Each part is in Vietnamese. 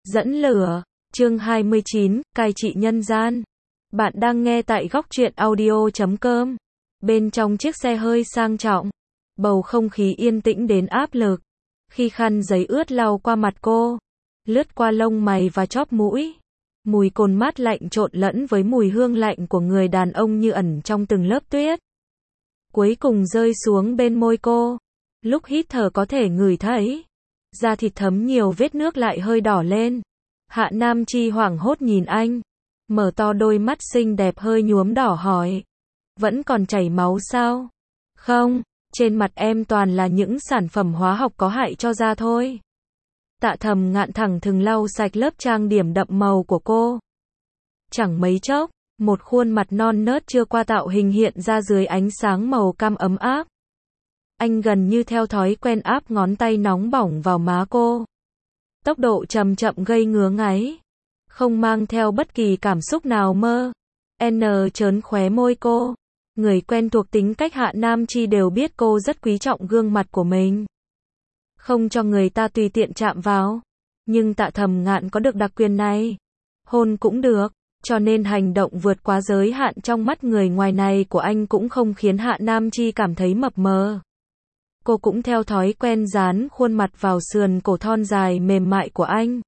Dẫn lửa, chương 29, cai trị nhân gian. Bạn đang nghe tại góc truyện audio.com. Bên trong chiếc xe hơi sang trọng, bầu không khí yên tĩnh đến áp lực. Khi khăn giấy ướt lau qua mặt cô, lướt qua lông mày và chóp mũi, mùi cồn mát lạnh trộn lẫn với mùi hương lạnh của người đàn ông như ẩn trong từng lớp tuyết. Cuối cùng rơi xuống bên môi cô. Lúc hít thở có thể ngửi thấy da thịt thấm nhiều vết nước lại hơi đỏ lên. Hạ Nam Chi hoảng hốt nhìn anh, mở to đôi mắt xinh đẹp hơi nhuốm đỏ hỏi. Vẫn còn chảy máu sao? Không, trên mặt em toàn là những sản phẩm hóa học có hại cho da thôi. Tạ Thầm Ngạn thẳng thừng lau sạch lớp trang điểm đậm màu của cô. Chẳng mấy chốc, một khuôn mặt non nớt chưa qua tạo hình hiện ra dưới ánh sáng màu cam ấm áp. Anh gần như theo thói quen áp ngón tay nóng bỏng vào má cô. Tốc độ chậm chậm gây ngứa ngáy, không mang theo bất kỳ cảm xúc nào mơ. Trớn khóe môi cô. Người quen thuộc tính cách Hạ Nam Chi đều biết cô rất quý trọng gương mặt của mình, không cho người ta tùy tiện chạm vào. Nhưng Tạ Thầm Ngạn có được đặc quyền này. Hôn cũng được, cho nên hành động vượt quá giới hạn trong mắt người ngoài này của anh cũng không khiến Hạ Nam Chi cảm thấy mập mờ. Cô cũng theo thói quen dán khuôn mặt vào sườn cổ thon dài mềm mại của anh,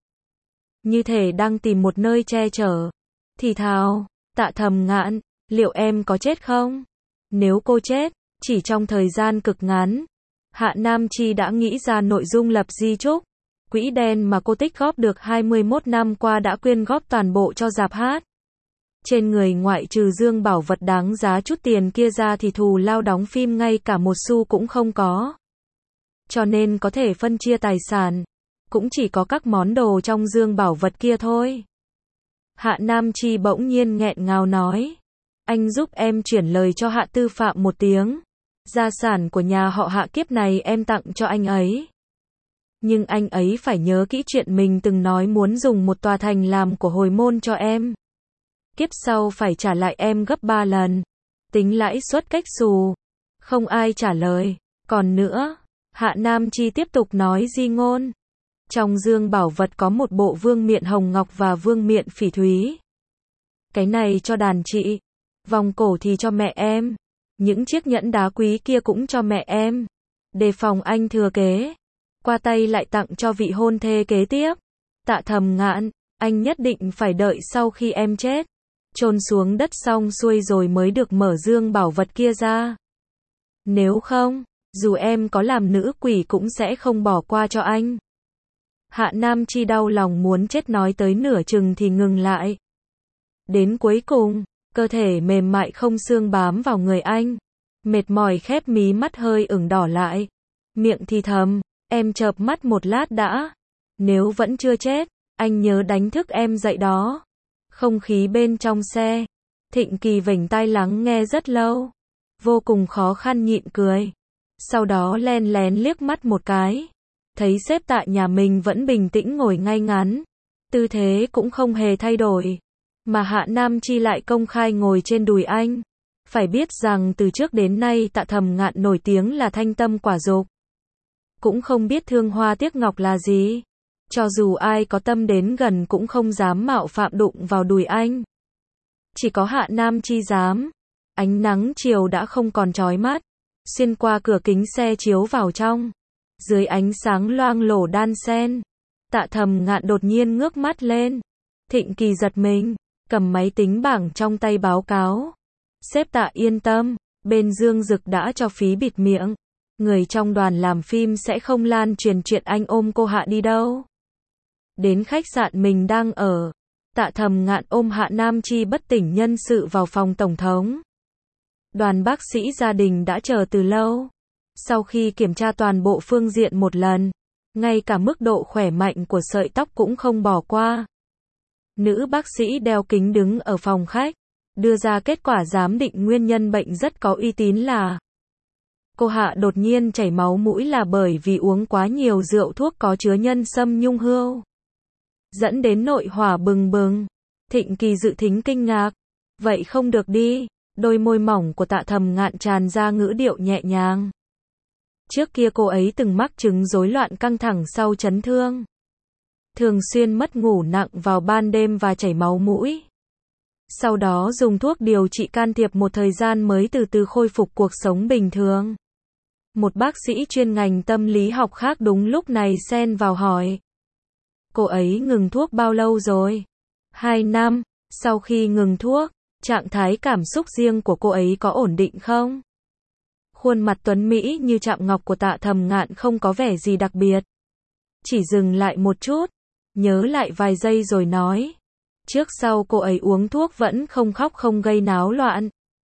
như thể đang tìm một nơi che chở. Thì thào, Tạ Thầm Ngạn, liệu em có chết không? Nếu cô chết, chỉ trong thời gian cực ngắn, Hạ Nam Chi đã nghĩ ra nội dung lập di chúc. Quỹ đen mà cô tích góp được 21 năm qua đã quyên góp toàn bộ cho rạp hát. Trên người ngoại trừ dương bảo vật đáng giá chút tiền kia ra thì thù lao đóng phim ngay cả một xu cũng không có. Cho nên có thể phân chia tài sản, cũng chỉ có các món đồ trong dương bảo vật kia thôi. Hạ Nam Chi bỗng nhiên nghẹn ngào nói. Anh giúp em chuyển lời cho Hạ Tư Phạm một tiếng. Gia sản của nhà họ Hạ kiếp này em tặng cho anh ấy. Nhưng anh ấy phải nhớ kỹ chuyện mình từng nói muốn dùng một tòa thành làm của hồi môn cho em. Kiếp sau phải trả lại em gấp 3 lần. Tính lãi suất cách xù. Không ai trả lời. Còn nữa, Hạ Nam Chi tiếp tục nói di ngôn. Trong dương bảo vật có một bộ vương miện hồng ngọc và vương miện phỉ thúy. Cái này cho đàn chị. Vòng cổ thì cho mẹ em. Những chiếc nhẫn đá quý kia cũng cho mẹ em. Đề phòng anh thừa kế. Qua tay lại tặng cho vị hôn thê kế tiếp. Tạ Thầm Ngạn, anh nhất định phải đợi sau khi em chết, chôn xuống đất xong xuôi rồi mới được mở dương bảo vật kia ra. Nếu không, dù em có làm nữ quỷ cũng sẽ không bỏ qua cho anh. Hạ Nam Chi đau lòng muốn chết nói tới nửa chừng thì ngừng lại. Đến cuối cùng, cơ thể mềm mại không xương bám vào người anh. Mệt mỏi khép mí mắt hơi ửng đỏ lại. Miệng thì thầm, em chợp mắt một lát đã. Nếu vẫn chưa chết, anh nhớ đánh thức em dậy đó. Không khí bên trong xe, Thịnh Kỳ vểnh tai lắng nghe rất lâu. Vô cùng khó khăn nhịn cười. Sau đó len lén liếc mắt một cái. Thấy sếp Tạ nhà mình vẫn bình tĩnh ngồi ngay ngắn. Tư thế cũng không hề thay đổi. Mà Hạ Nam Chi lại công khai ngồi trên đùi anh. Phải biết rằng từ trước đến nay Tạ Thầm Ngạn nổi tiếng là thanh tâm quả dục. Cũng không biết thương hoa tiếc ngọc là gì. Cho dù ai có tâm đến gần cũng không dám mạo phạm đụng vào đùi anh. Chỉ có Hạ Nam Chi dám. Ánh nắng chiều đã không còn chói mắt, xuyên qua cửa kính xe chiếu vào trong. Dưới ánh sáng loang lổ đan xen, Tạ Thầm Ngạn đột nhiên ngước mắt lên. Thịnh Kỳ giật mình, cầm máy tính bảng trong tay báo cáo. Sếp Tạ yên tâm, bên Dương Dực đã cho phí bịt miệng. Người trong đoàn làm phim sẽ không lan truyền chuyện anh ôm cô Hạ đi đâu. Đến khách sạn mình đang ở, Tạ Thầm Ngạn ôm Hạ Nam Chi bất tỉnh nhân sự vào phòng tổng thống. Đoàn bác sĩ gia đình đã chờ từ lâu. Sau khi kiểm tra toàn bộ phương diện một lần, ngay cả mức độ khỏe mạnh của sợi tóc cũng không bỏ qua. Nữ bác sĩ đeo kính đứng ở phòng khách, đưa ra kết quả giám định nguyên nhân bệnh rất có uy tín là cô Hạ đột nhiên chảy máu mũi là bởi vì uống quá nhiều rượu thuốc có chứa nhân sâm nhung hươu, dẫn đến nội hỏa bừng bừng. Thịnh Kỳ dự thính kinh ngạc. Vậy không được đi. Đôi môi mỏng của Tạ Thầm Ngạn tràn ra ngữ điệu nhẹ nhàng. Trước kia cô ấy từng mắc chứng rối loạn căng thẳng sau chấn thương. thường xuyên mất ngủ nặng vào ban đêm và chảy máu mũi. Sau đó dùng thuốc điều trị can thiệp một thời gian mới từ từ khôi phục cuộc sống bình thường. Một bác sĩ chuyên ngành tâm lý học khác đúng lúc này xen vào hỏi. Cô ấy ngừng thuốc bao lâu rồi? 2 năm. Sau khi ngừng thuốc, trạng thái cảm xúc riêng của cô ấy có ổn định không? Khuôn mặt tuấn mỹ như chạm ngọc của Tạ Thầm Ngạn không có vẻ gì đặc biệt. Chỉ dừng lại một chút, nhớ lại vài giây rồi nói. Trước sau cô ấy uống thuốc vẫn không khóc không gây náo loạn.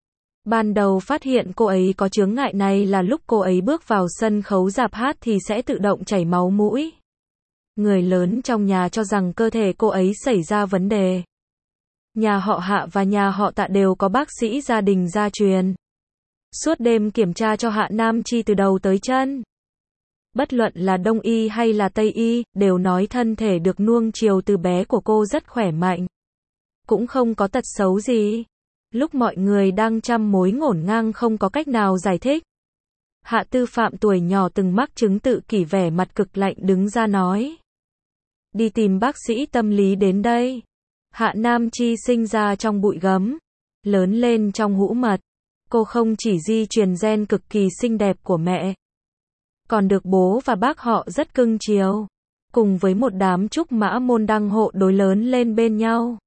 Ban đầu phát hiện cô ấy có chướng ngại này là lúc cô ấy bước vào sân khấu rạp hát thì sẽ tự động chảy máu mũi. Người lớn trong nhà cho rằng cơ thể cô ấy xảy ra vấn đề. Nhà họ Hạ và nhà họ Tạ đều có bác sĩ gia đình gia truyền. Suốt đêm kiểm tra cho Hạ Nam Chi từ đầu tới chân. Bất luận là Đông y hay là Tây y, đều nói thân thể được nuông chiều từ bé của cô rất khỏe mạnh. Cũng không có tật xấu gì. Lúc mọi người đang trăm mối ngổn ngang không có cách nào giải thích. Hạ Tư Phạm tuổi nhỏ từng mắc chứng tự kỷ vẻ mặt cực lạnh đứng ra nói. Đi tìm bác sĩ tâm lý đến đây. Hạ Nam Chi sinh ra trong bụi gấm, lớn lên trong hũ mật. Cô không chỉ di truyền gen cực kỳ xinh đẹp của mẹ, còn được bố và bác họ rất cưng chiều. Cùng với một đám trúc mã môn đăng hộ đối lớn lên bên nhau.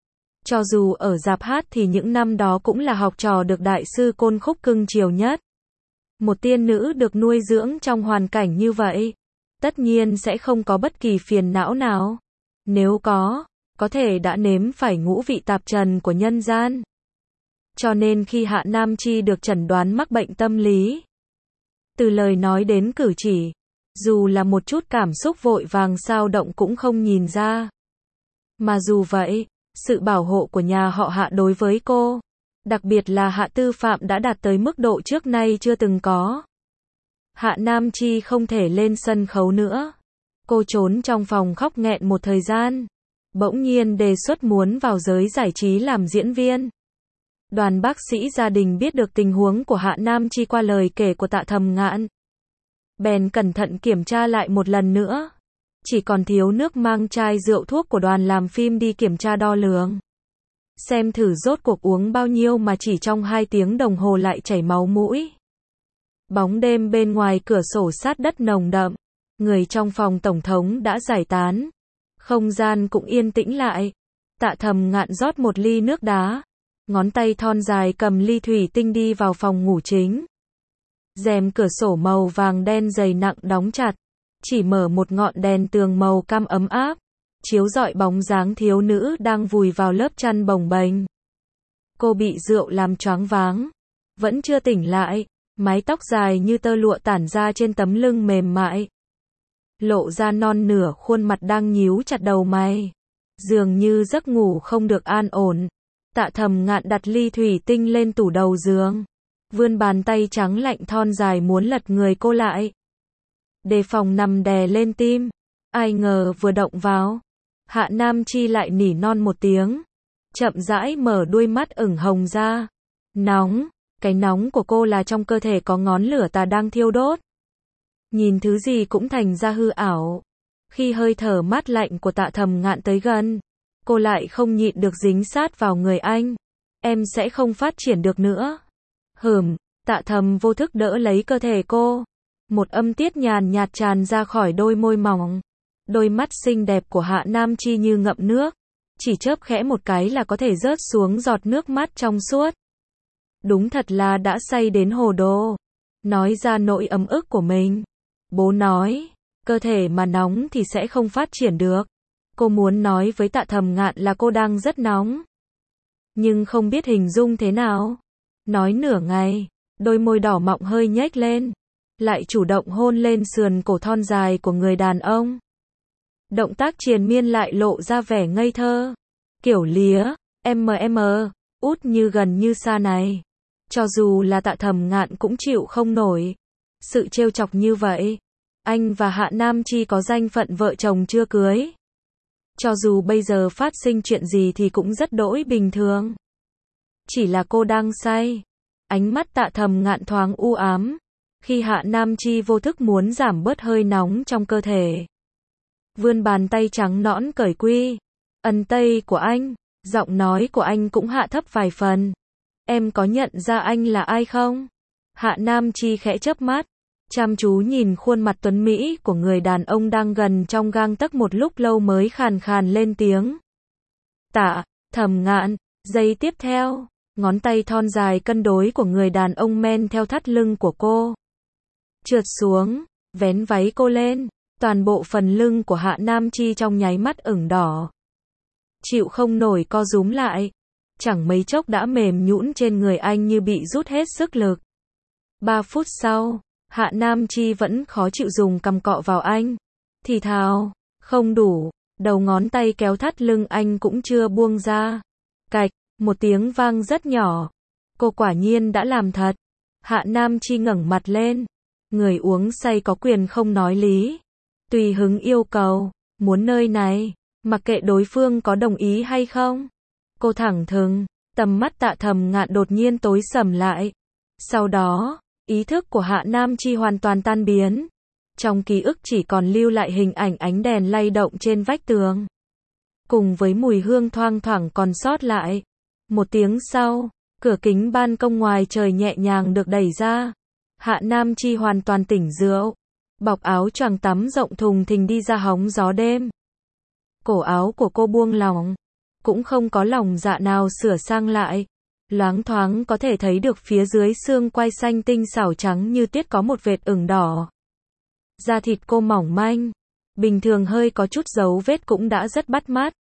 Cho dù ở rạp hát thì những năm đó cũng là học trò được đại sư Côn Khúc cưng chiều nhất. Một tiên nữ được nuôi dưỡng trong hoàn cảnh như vậy, tất nhiên sẽ không có bất kỳ phiền não nào. Nếu có thể đã nếm phải ngũ vị tạp trần của nhân gian. Cho nên khi Hạ Nam Chi được chẩn đoán mắc bệnh tâm lý, từ lời nói đến cử chỉ, dù là một chút cảm xúc vội vàng xao động cũng không nhìn ra. Mà dù vậy, sự bảo hộ của nhà họ Hạ đối với cô, đặc biệt là Hạ Tư Phạm đã đạt tới mức độ trước nay chưa từng có. Hạ Nam Chi không thể lên sân khấu nữa. Cô trốn trong phòng khóc nghẹn một thời gian. Bỗng nhiên đề xuất muốn vào giới giải trí làm diễn viên. Đoàn bác sĩ gia đình biết được tình huống của Hạ Nam Chi qua lời kể của Tạ Thầm Ngạn. Bèn cẩn thận kiểm tra lại một lần nữa. Chỉ còn thiếu nước mang chai rượu thuốc của đoàn làm phim đi kiểm tra đo lường. Xem thử rốt cuộc uống bao nhiêu mà chỉ trong 2 tiếng đồng hồ lại chảy máu mũi. Bóng đêm bên ngoài cửa sổ sát đất nồng đậm. Người trong phòng tổng thống đã giải tán. Không gian cũng yên tĩnh lại. Tạ Thầm Ngạn rót một ly nước đá. Ngón tay thon dài cầm ly thủy tinh đi vào phòng ngủ chính. Rèm cửa sổ màu vàng đen dày nặng đóng chặt. Chỉ mở một ngọn đèn tường màu cam ấm áp. Chiếu rọi bóng dáng thiếu nữ đang vùi vào lớp chăn bồng bềnh. Cô bị rượu làm choáng váng. Vẫn chưa tỉnh lại. Mái tóc dài như tơ lụa tản ra trên tấm lưng mềm mại. Lộ ra non nửa khuôn mặt đang nhíu chặt đầu mày. Dường như giấc ngủ không được an ổn. Tạ Thầm Ngạn đặt ly thủy tinh lên tủ đầu giường. Vươn bàn tay trắng lạnh thon dài muốn lật người cô lại. Đề phòng nằm đè lên tim. Ai ngờ vừa động vào. Hạ Nam Chi lại nỉ non một tiếng. Chậm rãi mở đuôi mắt ửng hồng ra. Nóng. Cái nóng của cô là trong cơ thể có ngón lửa tà đang thiêu đốt. Nhìn thứ gì cũng thành ra hư ảo. Khi hơi thở mát lạnh của Tạ Thầm Ngạn tới gần, cô lại không nhịn được dính sát vào người anh. Em sẽ không phát triển được nữa. Tạ Thầm vô thức đỡ lấy cơ thể cô. Một âm tiết nhàn nhạt tràn ra khỏi đôi môi mỏng. Đôi mắt xinh đẹp của Hạ Nam Chi như ngậm nước. Chỉ chớp khẽ một cái là có thể rớt xuống giọt nước mắt trong suốt. Đúng thật là đã say đến hồ đồ. Nói ra nỗi ấm ức của mình. Bố nói, cơ thể mà nóng thì sẽ không phát triển được. Cô muốn nói với Tạ Thầm Ngạn là cô đang rất nóng. Nhưng không biết hình dung thế nào. Nói nửa ngày, đôi môi đỏ mọng hơi nhếch lên. Lại chủ động hôn lên sườn cổ thon dài của người đàn ông. Động tác triền miên lại lộ ra vẻ ngây thơ. Kiểu lía, út như gần như xa này. Cho dù là Tạ Thầm Ngạn cũng chịu không nổi. Sự trêu chọc như vậy. Anh và Hạ Nam Chi có danh phận vợ chồng chưa cưới. Cho dù bây giờ phát sinh chuyện gì thì cũng rất đỗi bình thường. Chỉ là cô đang say. Ánh mắt Tạ Thầm Ngạn thoáng u ám. Khi Hạ Nam Chi vô thức muốn giảm bớt hơi nóng trong cơ thể. vươn bàn tay trắng nõn cởi quy. Ân tây của anh, giọng nói của anh cũng hạ thấp vài phần. Em có nhận ra anh là ai không? Hạ Nam Chi khẽ chớp mắt, chăm chú nhìn khuôn mặt tuấn mỹ của người đàn ông đang gần trong gang tấc một lúc lâu mới khàn khàn lên tiếng. Tạ Thầm Ngạn. Giây tiếp theo, ngón tay thon dài cân đối của người đàn ông men theo thắt lưng của cô, trượt xuống, vén váy cô lên, toàn bộ phần lưng của Hạ Nam Chi trong nháy mắt ửng đỏ. Chịu không nổi co rúm lại, chẳng mấy chốc đã mềm nhũn trên người anh như bị rút hết sức lực. 3 phút sau, Hạ Nam Chi vẫn khó chịu dùng cằm cọ vào anh, thì thào, không đủ, đầu ngón tay kéo thắt lưng anh cũng chưa buông ra. Cạch, một tiếng vang rất nhỏ. Cô quả nhiên đã làm thật. Hạ Nam Chi ngẩng mặt lên. Người uống say có quyền không nói lý. Tùy hứng yêu cầu, muốn nơi này, mặc kệ đối phương có đồng ý hay không. Cô thẳng thừng, tầm mắt Tạ Thầm Ngạn đột nhiên tối sầm lại. Sau đó, ý thức của Hạ Nam Chi hoàn toàn tan biến. Trong ký ức chỉ còn lưu lại hình ảnh ánh đèn lay động trên vách tường, cùng với mùi hương thoang thoảng còn sót lại. Một tiếng sau, cửa kính ban công ngoài trời nhẹ nhàng được đẩy ra. Hạ Nam Chi hoàn toàn tỉnh rượu, bọc áo choàng tắm rộng thùng thình đi ra hóng gió đêm. Cổ áo của cô buông lỏng, cũng không có lòng dạ nào sửa sang lại. Loáng thoáng có thể thấy được phía dưới xương quai xanh tinh xảo trắng như tuyết có một vệt ửng đỏ. Da thịt cô mỏng manh, bình thường hơi có chút dấu vết cũng đã rất bắt mắt.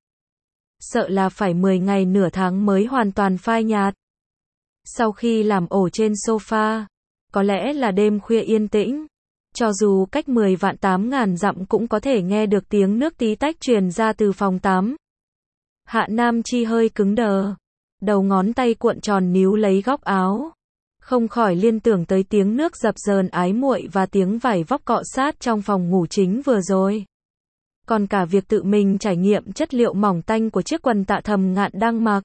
Sợ là phải 10 ngày nửa tháng mới hoàn toàn phai nhạt. Sau khi làm ổ trên sofa, có lẽ là đêm khuya yên tĩnh, cho dù cách 10 vạn 8 ngàn dặm cũng có thể nghe được tiếng nước tí tách truyền ra từ phòng tắm. Hạ Nam Chi hơi cứng đờ, đầu ngón tay cuộn tròn níu lấy góc áo, không khỏi liên tưởng tới tiếng nước dập dờn ái muội và tiếng vải vóc cọ sát trong phòng ngủ chính vừa rồi. Còn cả việc tự mình trải nghiệm chất liệu mỏng tanh của chiếc quần Tạ Thầm Ngạn đang mặc.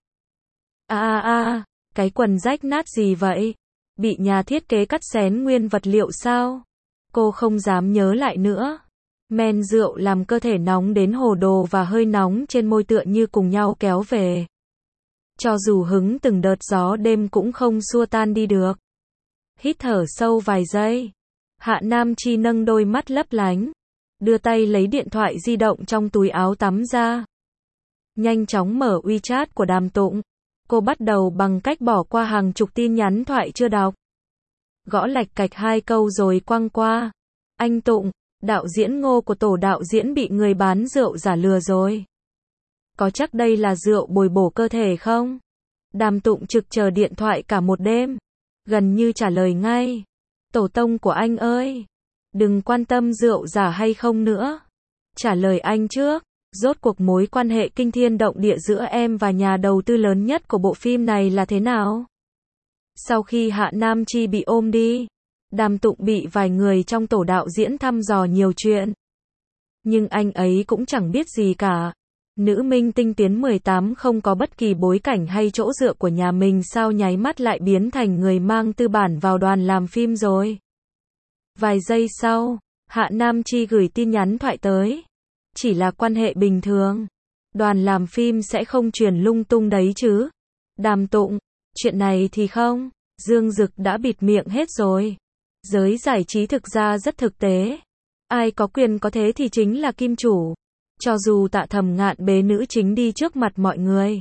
Cái quần rách nát gì vậy? Bị nhà thiết kế cắt xén nguyên vật liệu sao? Cô không dám nhớ lại nữa. Men rượu làm cơ thể nóng đến hồ đồ và hơi nóng trên môi tựa như cùng nhau kéo về. Cho dù hứng từng đợt gió đêm cũng không xua tan đi được. Hít thở sâu vài giây. Hạ Nam Chi nâng đôi mắt lấp lánh, đưa tay lấy điện thoại di động trong túi áo tắm ra. Nhanh chóng mở WeChat của Đàm Tụng. Cô bắt đầu bằng cách bỏ qua hàng chục tin nhắn thoại chưa đọc. Gõ lạch cạch 2 câu rồi quăng qua. Anh Tụng, đạo diễn Ngô của tổ đạo diễn bị người bán rượu giả lừa rồi. Có chắc đây là rượu bồi bổ cơ thể không? Đàm Tụng trực chờ điện thoại cả một đêm, gần như trả lời ngay. Tổ tông của anh ơi, đừng quan tâm rượu giả hay không nữa. Trả lời anh trước, rốt cuộc mối quan hệ kinh thiên động địa giữa em và nhà đầu tư lớn nhất của bộ phim này là thế nào? Sau khi Hạ Nam Chi bị ôm đi, Đàm Tụng bị vài người trong tổ đạo diễn thăm dò nhiều chuyện. Nhưng anh ấy cũng chẳng biết gì cả. Nữ minh tinh Tiến 18 không có bất kỳ bối cảnh hay chỗ dựa của nhà mình sao nháy mắt lại biến thành người mang tư bản vào đoàn làm phim rồi. Vài giây sau, Hạ Nam Chi gửi tin nhắn thoại tới. Chỉ là quan hệ bình thường. Đoàn làm phim sẽ không truyền lung tung đấy chứ. Đàm Tụng, chuyện này thì không. Dương Dực đã bịt miệng hết rồi. Giới giải trí thực ra rất thực tế. Ai có quyền có thế thì chính là kim chủ. Cho dù Tạ Thầm Ngạn bế nữ chính đi trước mặt mọi người,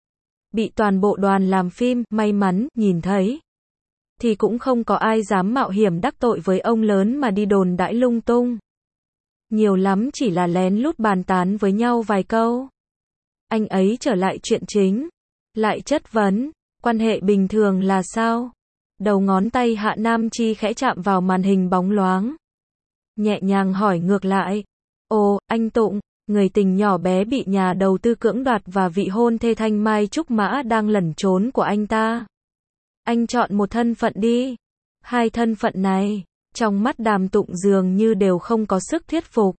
bị toàn bộ đoàn làm phim may mắn nhìn thấy, thì cũng không có ai dám mạo hiểm đắc tội với ông lớn mà đi đồn đãi lung tung. Nhiều lắm chỉ là lén lút bàn tán với nhau vài câu. Anh ấy trở lại chuyện chính, lại chất vấn, quan hệ bình thường là sao? Đầu ngón tay Hạ Nam Chi khẽ chạm vào màn hình bóng loáng, nhẹ nhàng hỏi ngược lại. Ồ, anh Tụng, người tình nhỏ bé bị nhà đầu tư cưỡng đoạt và vị hôn thê Thanh Mai Trúc Mã đang lẩn trốn của anh ta. Anh chọn một thân phận đi. Hai thân phận này, trong mắt Đàm Tụng dường như đều không có sức thuyết phục.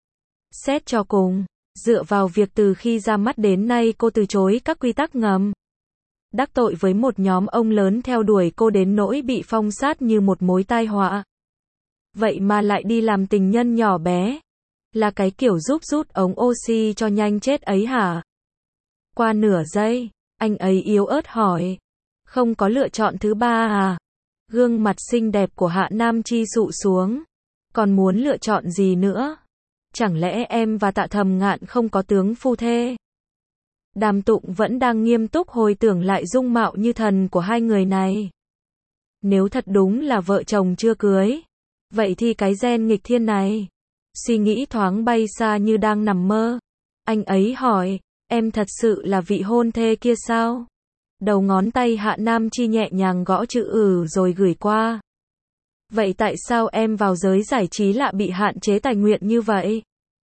Xét cho cùng, dựa vào việc từ khi ra mắt đến nay cô từ chối các quy tắc ngầm. Đắc tội với một nhóm ông lớn theo đuổi cô đến nỗi bị phong sát như một mối tai họa. Vậy mà lại đi làm tình nhân nhỏ bé. Là cái kiểu giúp rút ống oxy cho nhanh chết ấy hả? Qua nửa giây, anh ấy yếu ớt hỏi. Không có lựa chọn thứ ba à? Gương mặt xinh đẹp của Hạ Nam Chi sụ xuống. Còn muốn lựa chọn gì nữa? Chẳng lẽ em và Tạ Thầm Ngạn không có tướng phu thê? Đàm Tụng vẫn đang nghiêm túc hồi tưởng lại dung mạo như thần của hai người này. Nếu thật đúng là vợ chồng chưa cưới, vậy thì cái gen nghịch thiên này. Suy nghĩ thoáng bay xa như đang nằm mơ. Anh ấy hỏi, em thật sự là vị hôn thê kia sao? Đầu ngón tay Hạ Nam Chi nhẹ nhàng gõ chữ rồi gửi qua. Vậy tại sao em vào giới giải trí lại bị hạn chế tài nguyện như vậy?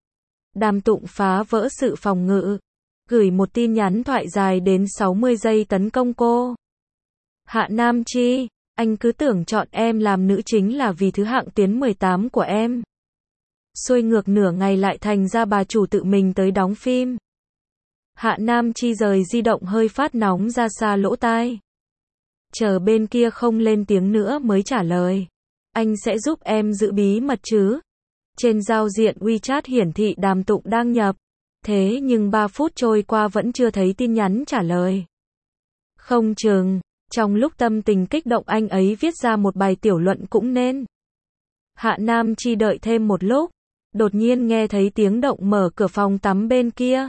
Đàm Tụng phá vỡ sự phòng ngự, gửi một tin nhắn thoại dài đến 60 giây tấn công cô. Hạ Nam Chi, anh cứ tưởng chọn em làm nữ chính là vì thứ hạng tuyến 18 của em. Xuôi ngược nửa ngày lại thành ra bà chủ tự mình tới đóng phim. Hạ Nam Chi rời di động hơi phát nóng ra xa lỗ tai. Chờ bên kia không lên tiếng nữa mới trả lời. Anh sẽ giúp em giữ bí mật chứ? Trên giao diện WeChat hiển thị Đàm Tụng đang nhập. Thế nhưng 3 phút trôi qua vẫn chưa thấy tin nhắn trả lời. Không chừng, trong lúc tâm tình kích động anh ấy viết ra một bài tiểu luận cũng nên. Hạ Nam Chi đợi thêm một lúc. Đột nhiên nghe thấy tiếng động mở cửa phòng tắm bên kia.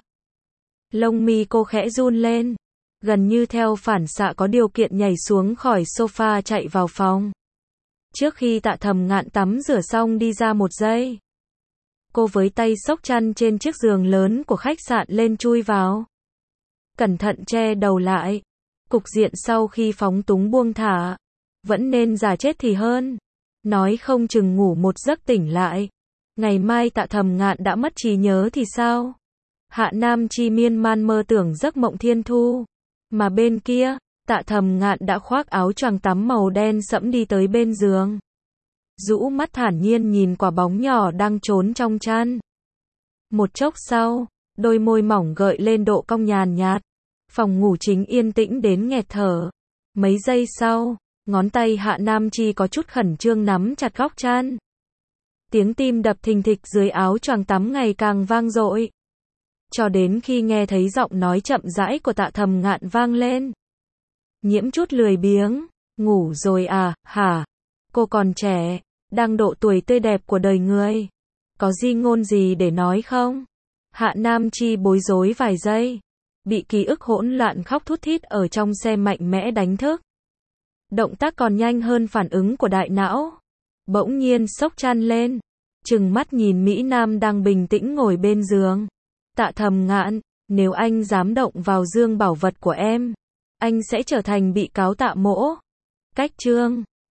Lông mi cô khẽ run lên. Gần như theo phản xạ có điều kiện nhảy xuống khỏi sofa chạy vào phòng. Trước khi Tạ Thầm Ngạn tắm rửa xong đi ra một giây. Cô với tay xốc chăn trên chiếc giường lớn của khách sạn lên chui vào. Cẩn thận che đầu lại. Cục diện sau khi phóng túng buông thả. Vẫn nên giả chết thì hơn. Nói không chừng ngủ một giấc tỉnh lại. Ngày mai Tạ Thầm Ngạn đã mất trí nhớ thì sao? Hạ Nam Chi miên man mơ tưởng giấc mộng thiên thu. Mà bên kia, Tạ Thầm Ngạn đã khoác áo choàng tắm màu đen sẫm đi tới bên giường. Rũ mắt thản nhiên nhìn quả bóng nhỏ đang trốn trong chăn. Một chốc sau, đôi môi mỏng gợi lên độ cong nhàn nhạt. Phòng ngủ chính yên tĩnh đến nghẹt thở. Mấy giây sau, ngón tay Hạ Nam Chi có chút khẩn trương nắm chặt góc chăn. Tiếng tim đập thình thịch dưới áo choàng tắm ngày càng vang dội. Cho đến khi nghe thấy giọng nói chậm rãi của Tạ Thầm Ngạn vang lên. Nhiễm chút lười biếng, ngủ rồi à, hả? Cô còn trẻ, đang độ tuổi tươi đẹp của đời người. Có di ngôn gì để nói không? Hạ Nam Chi bối rối vài giây. Bị ký ức hỗn loạn khóc thút thít ở trong xe mạnh mẽ đánh thức. Động tác còn nhanh hơn phản ứng của đại não. Bỗng nhiên xốc chăn lên. Trừng mắt nhìn Mỹ Nam đang bình tĩnh ngồi bên giường. Tạ Thầm Ngạn, nếu anh dám động vào dương bảo vật của em, anh sẽ trở thành bị cáo Tạ Mỗ. Cách chương